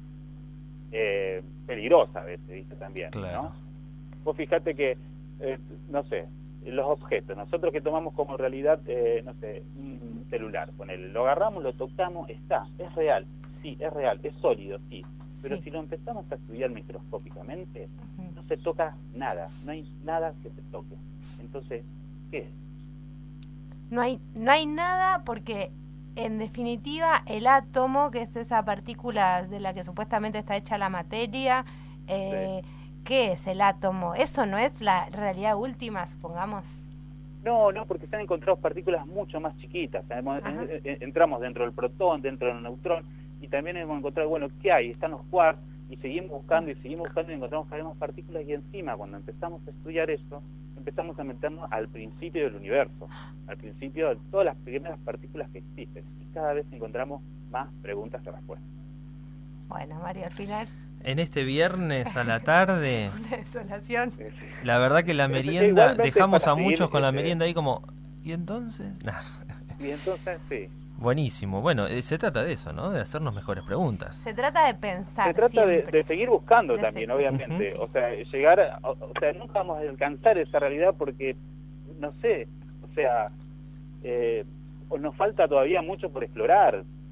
Eh, peligrosa a veces, ¿viste? También, claro. ¿no? Vos fijate que, eh, no sé, los objetos, nosotros que tomamos como realidad, eh, no sé, un celular, ponele, lo agarramos, lo tocamos, está, es real, sí, es real, es sólido, sí. Pero sí. si lo empezamos a estudiar microscópicamente, uh-huh. no se toca nada, no hay nada que se toque. Entonces, ¿qué es? No hay, no hay nada porque... En definitiva, el átomo, que es esa partícula de la que supuestamente está hecha la materia, eh, sí. ¿qué es el átomo? ¿Eso no es la realidad última, supongamos? No, no, porque se han encontrado partículas mucho más chiquitas. Hemos, en, en, entramos dentro del protón, dentro del neutrón, y también hemos encontrado, bueno, ¿qué hay? Están los quarks, y seguimos buscando, y seguimos buscando, y encontramos cada vez más partículas, y encima, cuando empezamos a estudiar eso, empezamos a meternos al principio del universo, al principio de todas las primeras partículas que existen, y cada vez encontramos más preguntas que respuestas. Bueno, Mario, al final... En este viernes a la tarde... Una desolación. La verdad que la merienda, dejamos a muchos con la merienda ahí como... ¿Y entonces? Nah. Y entonces, sí. Buenísimo. Bueno, eh, se trata de eso, ¿no? De hacernos mejores preguntas. Se trata de pensar. Se trata de, de seguir buscando de también, se... obviamente. Uh-huh. O sea, llegar, a, o, o sea, nunca vamos a alcanzar esa realidad porque, no sé, o sea, eh, nos falta todavía mucho por explorar.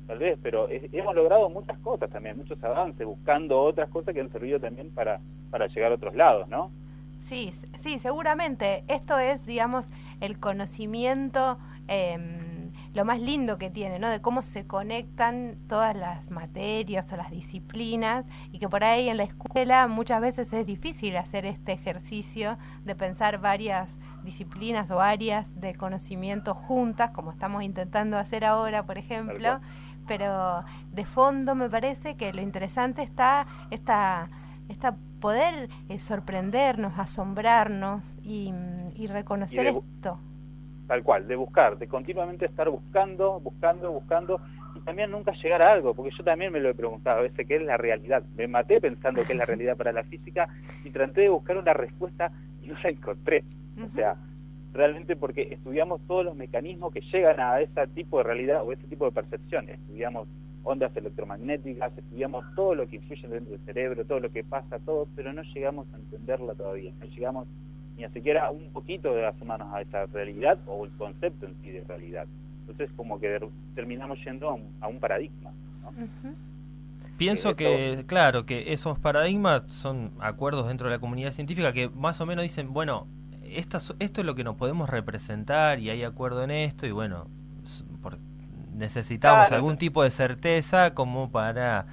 tal vez, pero es, hemos logrado muchas cosas también, muchos avances, buscando otras cosas que han servido también para, para llegar a otros lados, ¿no? Sí, sí, seguramente. Esto es, digamos, el conocimiento, eh, lo más lindo que tiene, ¿no? De cómo se conectan todas las materias o las disciplinas, y que por ahí en la escuela muchas veces es difícil hacer este ejercicio de pensar varias disciplinas o áreas de conocimiento juntas, como estamos intentando hacer ahora, por ejemplo, pero de fondo me parece que lo interesante está esta, esta poder eh, sorprendernos, asombrarnos y, y reconocer y de, esto. Tal cual, de buscar, de continuamente estar buscando, buscando, buscando, y también nunca llegar a algo, porque yo también me lo he preguntado a veces qué es la realidad. Me maté pensando qué es la realidad para la física y traté de buscar una respuesta y no la encontré. Uh-huh. O sea, realmente porque estudiamos todos los mecanismos que llegan a ese tipo de realidad o ese tipo de percepción. Estudiamos ondas electromagnéticas, estudiamos todo lo que influye dentro del cerebro, todo lo que pasa, todo, pero no llegamos a entenderla todavía, no llegamos ni a siquiera un poquito de asomarnos a esa realidad o el concepto en sí de realidad. Entonces como que terminamos yendo a un, a un paradigma, ¿no? Uh-huh. Pienso que, todo... claro, que esos paradigmas son acuerdos dentro de la comunidad científica que más o menos dicen, bueno, esta, esto es lo que nos podemos representar y hay acuerdo en esto y bueno, por, necesitamos claro. algún tipo de certeza como para,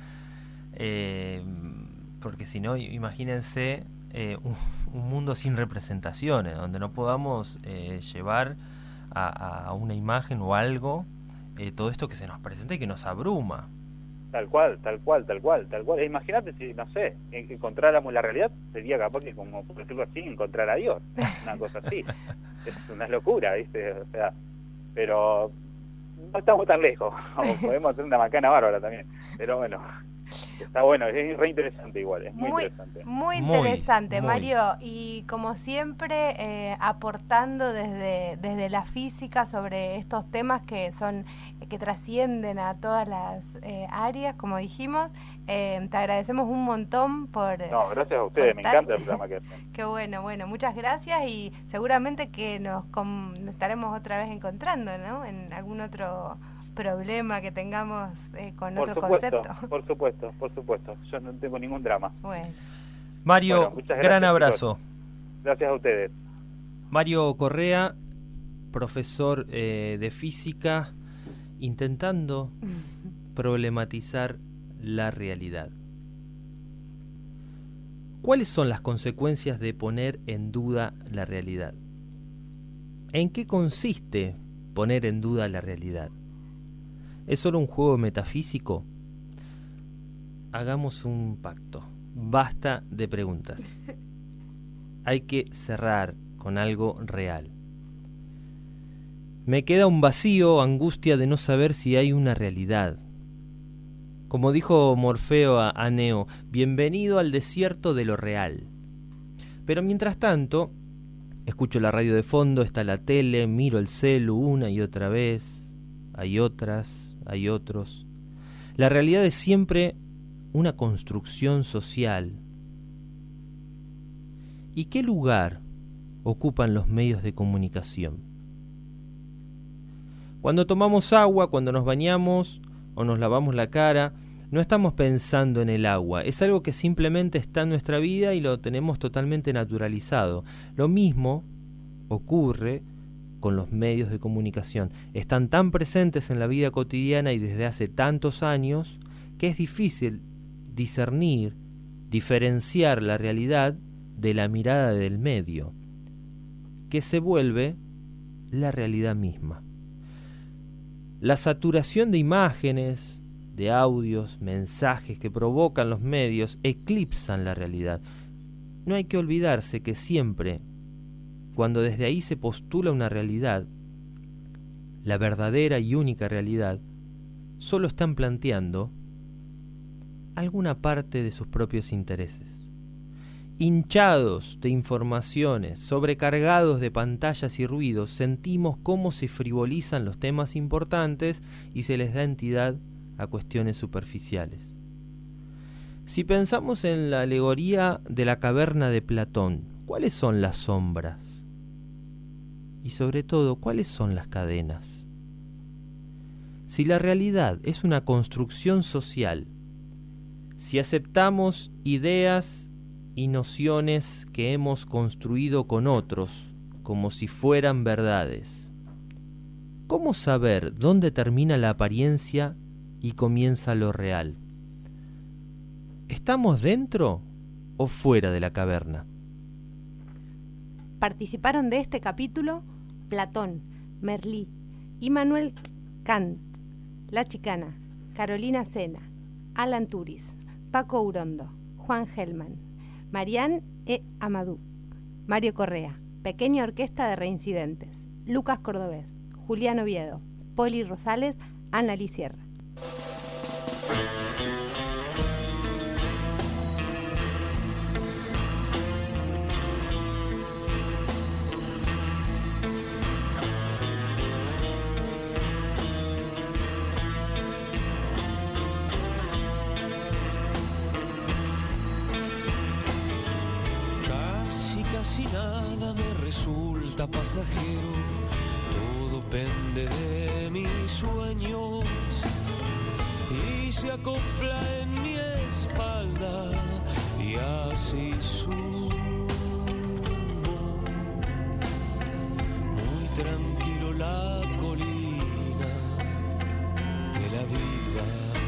eh, porque si no, imagínense eh, un, un mundo sin representaciones, donde no podamos eh, llevar a, a una imagen o algo eh, todo esto que se nos presenta y que nos abruma. Tal cual, tal cual, tal cual, tal cual. Imagínate si, no sé, encontráramos la realidad, sería capaz que, como por decirlo así, encontrar a Dios, una cosa así. Es una locura, ¿viste? O sea, pero no estamos tan lejos, o podemos hacer una macana bárbara también, pero bueno, está bueno, es re interesante igual, es muy, muy interesante. Muy interesante, muy, Mario, muy. Y como siempre, eh, aportando desde, desde la física sobre estos temas que son que trascienden a todas las eh, áreas, como dijimos. Eh, te agradecemos un montón por... No, gracias a ustedes, me encanta el programa que hacen. Qué bueno, bueno, muchas gracias y seguramente que nos, com, nos estaremos otra vez encontrando, ¿no? En algún otro problema que tengamos eh, con por otro supuesto, concepto. Por supuesto, por supuesto, yo no tengo ningún drama. Bueno. Mario, bueno, gracias, gran abrazo. Chicos. Gracias a ustedes. Mario Correa, profesor eh, de física, intentando problematizar la realidad. ¿Cuáles son las consecuencias de poner en duda la realidad? ¿En qué consiste poner en duda la realidad? ¿Es solo un juego metafísico? Hagamos un pacto. Basta de preguntas. Hay que cerrar con algo real. Me queda un vacío, angustia de no saber si hay una realidad. Como dijo Morfeo a, a Neo, bienvenido al desierto de lo real. Pero mientras tanto, escucho la radio de fondo, está la tele, miro el celu una y otra vez. Hay otras, hay otros. La realidad es siempre una construcción social. ¿Y qué lugar ocupan los medios de comunicación? Cuando tomamos agua, cuando nos bañamos o nos lavamos la cara, no estamos pensando en el agua. Es algo que simplemente está en nuestra vida y lo tenemos totalmente naturalizado. Lo mismo ocurre con los medios de comunicación. Están tan presentes en la vida cotidiana y desde hace tantos años que es difícil discernir, diferenciar la realidad de la mirada del medio, que se vuelve la realidad misma. La saturación de imágenes, de audios, mensajes que provocan los medios eclipsan la realidad. No hay que olvidarse que siempre, cuando desde ahí se postula una realidad, la verdadera y única realidad, solo están planteando alguna parte de sus propios intereses. Hinchados de informaciones, sobrecargados de pantallas y ruidos, sentimos cómo se frivolizan los temas importantes y se les da entidad a cuestiones superficiales. Si pensamos en la alegoría de la caverna de Platón, ¿cuáles son las sombras? Y sobre todo, ¿cuáles son las cadenas? si la realidad es una construcción social, si aceptamos ideas y nociones que hemos construido con otros como si fueran verdades, ¿cómo saber dónde termina la apariencia y comienza lo real? ¿Estamos dentro o fuera de la caverna? Participaron de este capítulo Platón, Merlí, Immanuel Kant, La Chicana, Carolina Sena, Alan Turis, Paco Urondo, Juan Gelman, Marianne E. Amadou, Mario Correa, Pequeña Orquesta de Reincidentes, Lucas Cordobés, Julián Oviedo, Poli Rosales, Ana Lee Sierra. Casi nada me resulta pasajero, todo pende de mis sueños y se acopla en mi espalda y así subo, muy tranquilo la colina de la vida.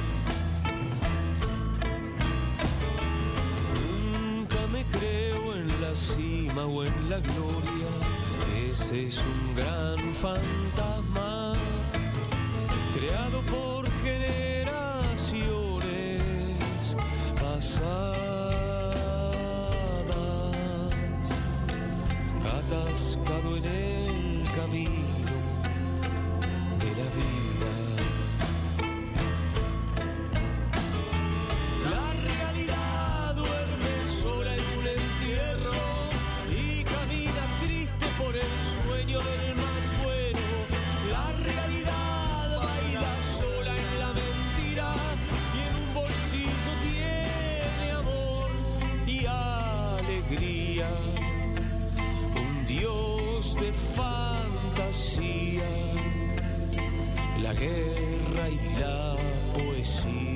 Nunca me creo en la cima o en la gloria, ese es un gran fantasma creado por generaciones pasadas, atascado en el camino de la vida. La realidad duerme sola en un entierro y camina triste por el sueño del más bueno. La realidad baila sola en la mentira y en un bolsillo tiene amor y alegría. Un dios de fantasía, la guerra y la poesía.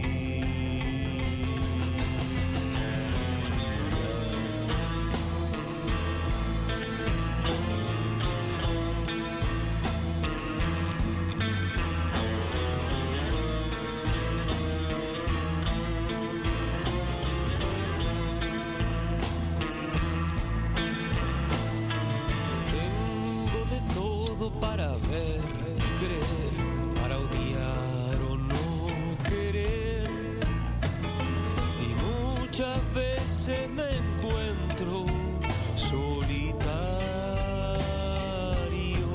Para ver, creer, para odiar o no querer. Y muchas veces me encuentro solitario,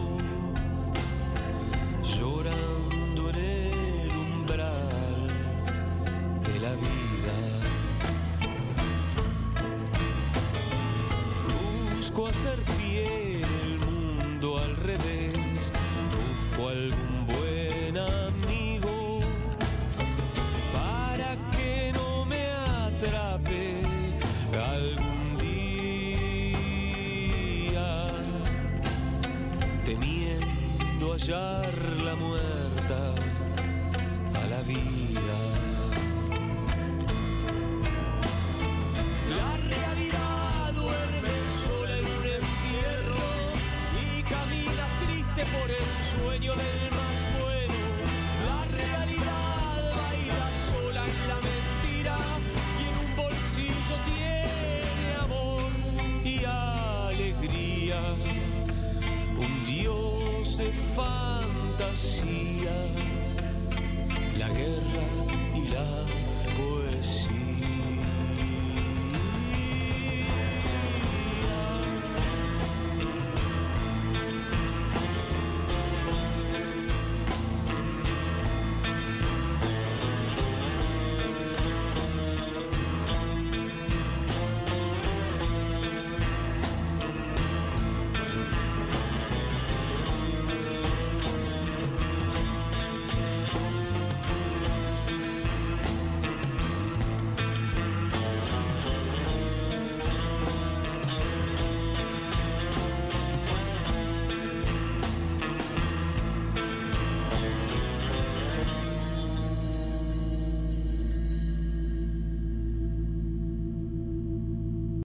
llorando en el umbral de la vida. Busco hacer pie en el mundo al revés, busco algún buen amigo para que no me atrape algún día, temiendo hallar la muerta a la vida. La realidad duerme sola en un entierro y camina triste por el sueño del más bueno. La realidad baila sola en la mentira y en un bolsillo tiene amor y alegría. Un dios de fantasía, la guerra y la poesía.